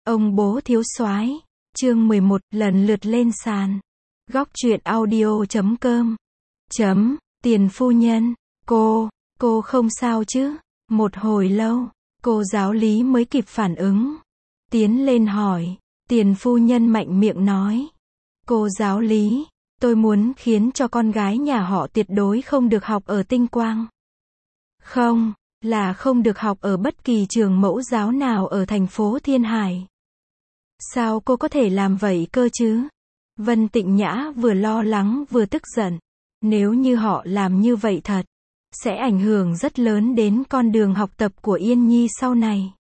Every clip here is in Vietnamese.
Ông bố thiếu soái. Chương 11, lần lượt lên sàn. Góc truyện audio.com. Tiền phu nhân, cô không sao chứ? Một hồi lâu, cô giáo lý mới kịp phản ứng. Tiến lên hỏi, tiền phu nhân mạnh miệng nói. Cô giáo lý, tôi muốn khiến cho con gái nhà họ tuyệt đối không được học ở Tinh Quang. Không, là không được học ở bất kỳ trường mẫu giáo nào ở thành phố Thiên Hải. Sao cô có thể làm vậy cơ chứ? Vân Tịnh Nhã vừa lo lắng vừa tức giận. Nếu như họ làm như vậy thật, sẽ ảnh hưởng rất lớn đến con đường học tập của Yên Nhi sau này.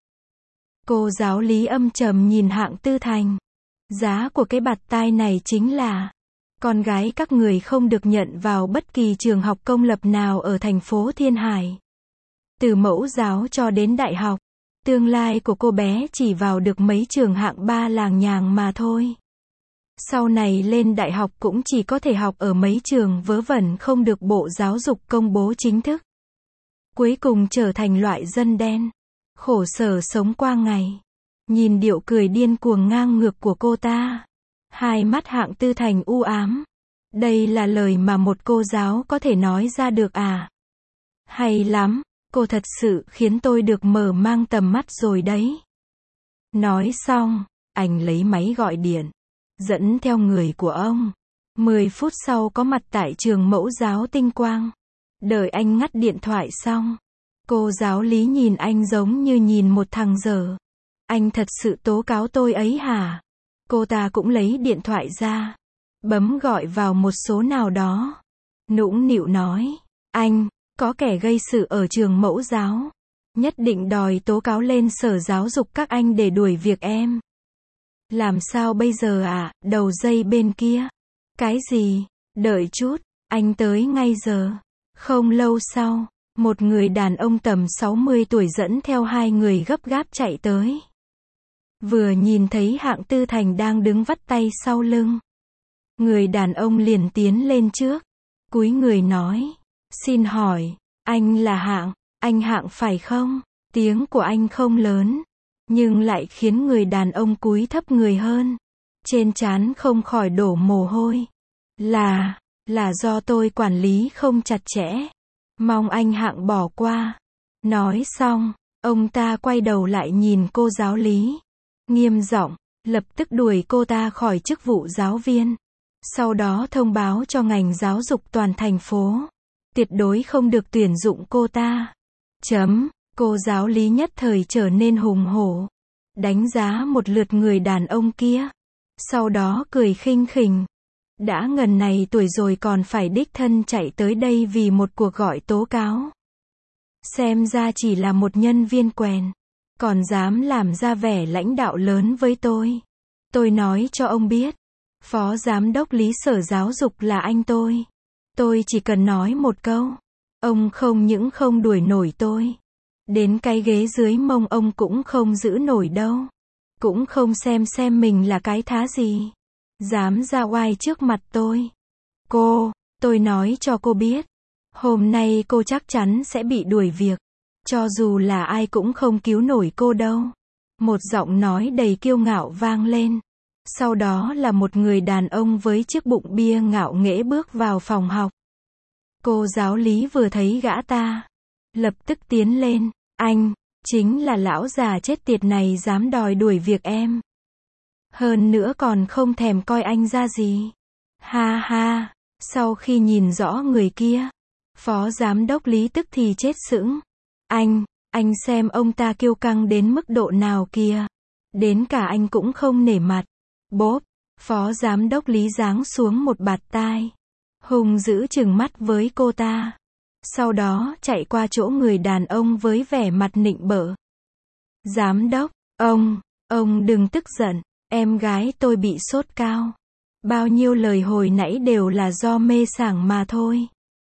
Cô giáo lý âm trầm nhìn Hạng Tư Thành. Giá của cái bạt tai này chính là con gái các người không được nhận vào bất kỳ trường học công lập nào ở thành phố Thiên Hải. Từ mẫu giáo cho đến đại học, tương lai của cô bé chỉ vào được mấy trường hạng 3 làng nhàng mà thôi. Sau này lên đại học cũng chỉ có thể học ở mấy trường vớ vẩn không được Bộ Giáo dục công bố chính thức. Cuối cùng trở thành loại dân đen, khổ sở sống qua ngày. Nhìn điệu cười điên cuồng ngang ngược của cô ta, hai mắt Hạng Tư Thành u ám. Đây là lời mà một cô giáo có thể nói ra được à? Hay lắm, cô thật sự khiến tôi được mở mang tầm mắt rồi đấy. Nói xong, anh lấy máy gọi điện, dẫn theo người của ông. 10 phút sau có mặt tại trường mẫu giáo Tinh Quang. Đợi anh ngắt điện thoại xong, cô giáo lý nhìn anh giống như nhìn một thằng dở. Anh thật sự tố cáo tôi ấy hả? Cô ta cũng lấy điện thoại ra, bấm gọi vào một số nào đó. Nũng nịu nói, anh, có kẻ gây sự ở trường mẫu giáo. Nhất định đòi tố cáo lên sở giáo dục các anh để đuổi việc em. Làm sao bây giờ ạ? Đầu dây bên kia. Cái gì? Đợi chút, anh tới ngay giờ. Không lâu sau, một người đàn ông tầm 60 tuổi dẫn theo hai người gấp gáp chạy tới. Vừa nhìn thấy Hạng Tư Thành đang đứng vắt tay sau lưng, người đàn ông liền tiến lên trước, cúi người nói, xin hỏi, anh là Hạng, anh Hạng phải không? Tiếng của anh không lớn, nhưng lại khiến người đàn ông cúi thấp người hơn. Trên trán không khỏi đổ mồ hôi. Là do tôi quản lý không chặt chẽ. Mong anh Hạng bỏ qua. Nói xong, ông ta quay đầu lại nhìn cô giáo lý. Nghiêm giọng, lập tức đuổi cô ta khỏi chức vụ giáo viên. Sau đó thông báo cho ngành giáo dục toàn thành phố. Tuyệt đối không được tuyển dụng cô ta. Cô giáo lý nhất thời trở nên hùng hổ. Đánh giá một lượt người đàn ông kia. Sau đó cười khinh khỉnh. Đã ngần này tuổi rồi còn phải đích thân chạy tới đây vì một cuộc gọi tố cáo. Xem ra chỉ là một nhân viên quèn. Còn dám làm ra vẻ lãnh đạo lớn với tôi. Tôi nói cho ông biết. Phó giám đốc lý sở giáo dục là anh tôi. Tôi chỉ cần nói một câu. Ông không những không đuổi nổi tôi. Đến cái ghế dưới mông ông cũng không giữ nổi đâu. Cũng không xem mình là cái thá gì. Dám ra oai trước mặt tôi. Tôi nói cho cô biết. Hôm nay cô chắc chắn sẽ bị đuổi việc. Cho dù là ai cũng không cứu nổi cô đâu. Một giọng nói đầy kiêu ngạo vang lên. Sau đó là một người đàn ông với chiếc bụng bia ngạo nghễ bước vào phòng học. Cô giáo lý vừa thấy gã ta, lập tức tiến lên. Anh, chính là lão già chết tiệt này dám đòi đuổi việc em. Hơn nữa còn không thèm coi anh ra gì. Ha ha, sau khi nhìn rõ người kia, phó giám đốc lý tức thì chết sững. Anh xem ông ta kiêu căng đến mức độ nào kìa. Đến cả anh cũng không nể mặt. Bốp, phó giám đốc lý giáng xuống một bạt tai. Hùng dữ trừng mắt với cô ta. Sau đó chạy qua chỗ người đàn ông với vẻ mặt nịnh bợ. Giám đốc, ông đừng tức giận. Em gái tôi bị sốt cao. Bao nhiêu lời hồi nãy đều là do mê sảng mà thôi.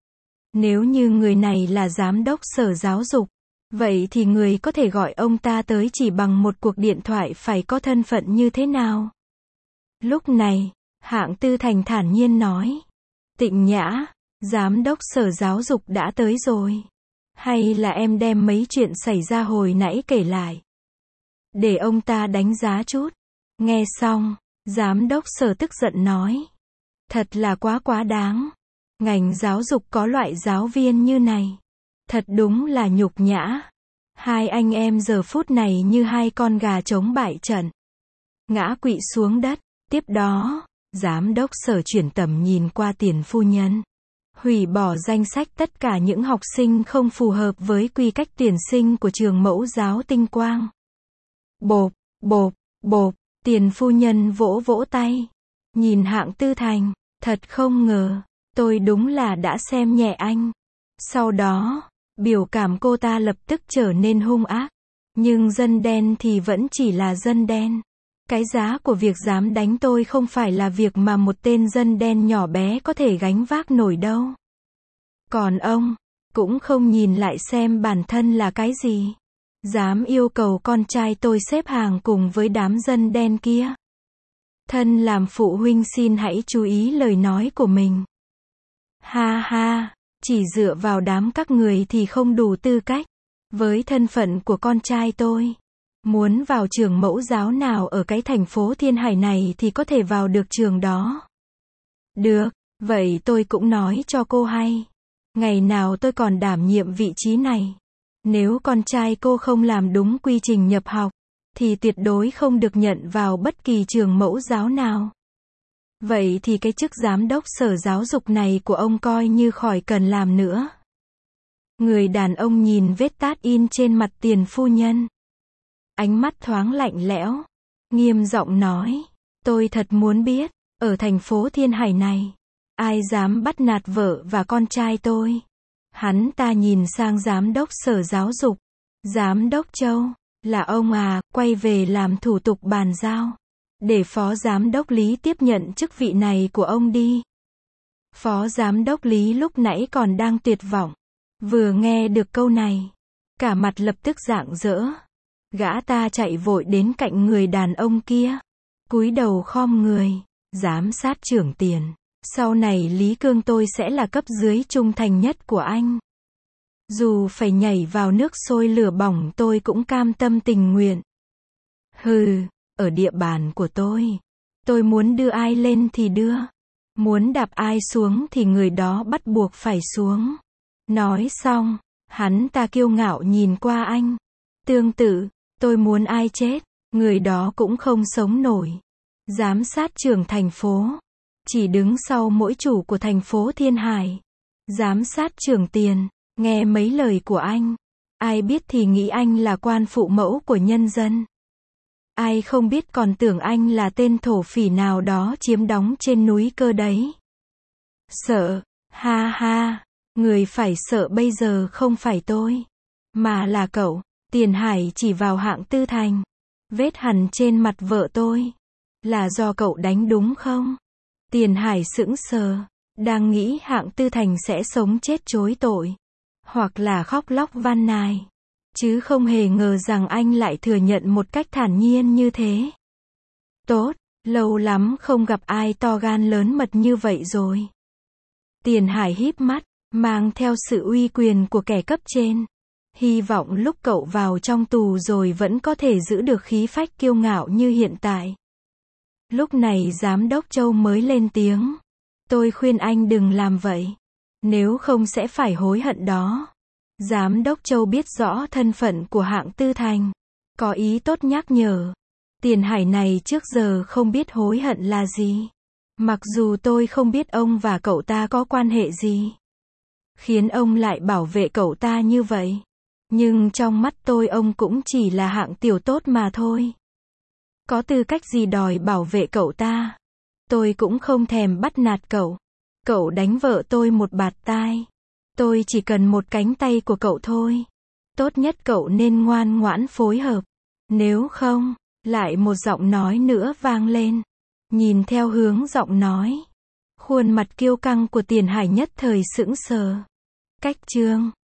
Nếu như người này là giám đốc sở giáo dục, vậy thì người có thể gọi ông ta tới chỉ bằng một cuộc điện thoại phải có thân phận như thế nào? Lúc này, Hạng Tư Thành thản nhiên nói. Tịnh Nhã, giám đốc sở giáo dục đã tới rồi. Hay là em đem mấy chuyện xảy ra hồi nãy kể lại? để ông ta đánh giá chút. Nghe xong, giám đốc Sở tức giận nói. Thật là quá đáng. Ngành giáo dục có loại giáo viên như này. Thật đúng là nhục nhã. Hai anh em giờ phút này như hai con gà trống bại trận. Ngã quỵ xuống đất. Tiếp đó, giám đốc Sở chuyển tầm nhìn qua Tiền phu nhân. Hủy bỏ danh sách tất cả những học sinh không phù hợp với quy cách tuyển sinh của trường mẫu giáo Tinh Quang. Bộp, bộp, bộp, Tiền phu nhân vỗ vỗ tay. Nhìn Hạng Tư Thành, thật không ngờ, tôi đúng là đã xem nhẹ anh. Sau đó, biểu cảm cô ta lập tức trở nên hung ác. Nhưng dân đen thì vẫn chỉ là dân đen. Cái giá của việc dám đánh tôi không phải là việc mà một tên dân đen nhỏ bé có thể gánh vác nổi đâu. Còn ông, cũng không nhìn lại xem bản thân là cái gì. Dám yêu cầu con trai tôi xếp hàng cùng với đám dân đen kia. Thân làm phụ huynh xin hãy chú ý lời nói của mình. Ha ha, chỉ dựa vào đám các người thì không đủ tư cách. Với thân phận của con trai tôi, muốn vào trường mẫu giáo nào ở cái thành phố Thiên Hải này thì có thể vào được trường đó. Được, vậy tôi cũng nói cho cô hay. Ngày nào tôi còn đảm nhiệm vị trí này. Nếu con trai cô không làm đúng quy trình nhập học, thì tuyệt đối không được nhận vào bất kỳ trường mẫu giáo nào. Vậy thì cái chức giám đốc Sở giáo dục này của ông coi như khỏi cần làm nữa. Người đàn ông nhìn vết tát in trên mặt Tiền phu nhân. Ánh mắt thoáng lạnh lẽo. Nghiêm giọng nói. Tôi thật muốn biết, ở thành phố Thiên Hải này, ai dám bắt nạt vợ và con trai tôi. Hắn ta nhìn sang giám đốc Sở giáo dục. Giám đốc Châu, là ông à, quay về làm thủ tục bàn giao. Để phó giám đốc Lý tiếp nhận chức vị này của ông đi. Phó giám đốc Lý lúc nãy còn đang tuyệt vọng. Vừa nghe được câu này, cả mặt lập tức rạng rỡ. Gã ta chạy vội đến cạnh người đàn ông kia. Cúi đầu khom người. Giám sát trưởng Tiền. Sau này Lý Cương tôi sẽ là cấp dưới trung thành nhất của anh. Dù phải nhảy vào nước sôi lửa bỏng tôi cũng cam tâm tình nguyện. Hừ, ở địa bàn của tôi muốn đưa ai lên thì đưa. Muốn đạp ai xuống thì người đó bắt buộc phải xuống. Nói xong, hắn ta kiêu ngạo nhìn qua anh. Tương tự, tôi muốn ai chết, người đó cũng không sống nổi. Giám sát trưởng thành phố, chỉ đứng sau mỗi chủ của thành phố Thiên Hải. Giám sát trưởng Tiền, nghe mấy lời của anh. Ai biết thì nghĩ anh là quan phụ mẫu của nhân dân. Ai không biết còn tưởng anh là tên thổ phỉ nào đó chiếm đóng trên núi Cơ đấy. Sợ, ha ha, người phải sợ bây giờ không phải tôi, mà là cậu. Tiền Hải chỉ vào Hạng Tư Thành. Vết hằn trên mặt vợ tôi, là do cậu đánh đúng không? Tiền Hải sững sờ, đang nghĩ Hạng Tư Thành sẽ sống chết chối tội, hoặc là khóc lóc van nài. Chứ không hề ngờ rằng anh lại thừa nhận một cách thản nhiên như thế. Tốt, lâu lắm không gặp ai to gan lớn mật như vậy rồi. Tiền Hải híp mắt, mang theo sự uy quyền của kẻ cấp trên. Hy vọng lúc cậu vào trong tù rồi vẫn có thể giữ được khí phách kiêu ngạo như hiện tại. Lúc này giám đốc Châu mới lên tiếng. Tôi khuyên anh đừng làm vậy. Nếu không sẽ phải hối hận đó. Giám đốc Châu biết rõ thân phận của Hạng Tư Thành. Có ý tốt nhắc nhở. Tiền Hải này trước giờ không biết hối hận là gì. Mặc dù tôi không biết ông và cậu ta có quan hệ gì. Khiến ông lại bảo vệ cậu ta như vậy. Nhưng trong mắt tôi ông cũng chỉ là hạng tiểu tốt mà thôi. Có tư cách gì đòi bảo vệ cậu ta. Tôi cũng không thèm bắt nạt cậu. Cậu đánh vợ tôi một bạt tai. Tôi chỉ cần một cánh tay của cậu thôi. Tốt nhất cậu nên ngoan ngoãn phối hợp. Nếu không, lại một giọng nói nữa vang lên. Nhìn theo hướng giọng nói, khuôn mặt kiêu căng của Tiền Hải nhất thời sững sờ. Cách chương